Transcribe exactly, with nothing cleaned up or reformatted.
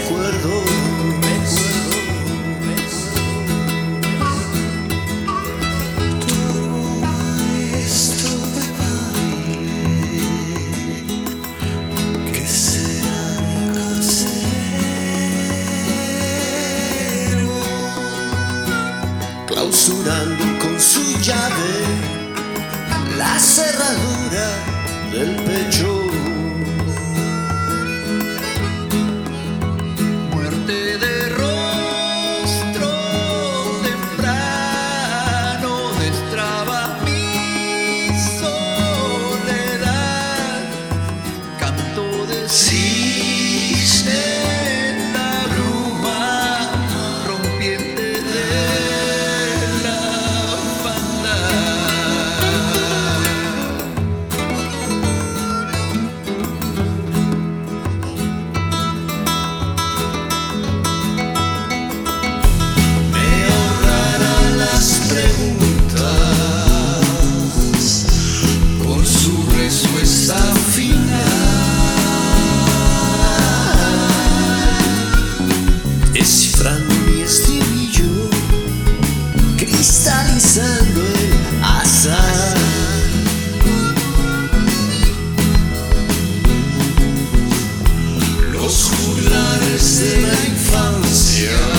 acuerdo, me acuerdo, me acuerdo. Todo esto me vale, que será mi carcelero, clausurando con su llave la cerradura del pecho. Muerte de rostro temprano destraba mi soledad. Canto de cisne en la bruma rompiente de la por su respuesta final, descifrando mi estribillo, cristalizando el azar. Los juglares de la infancia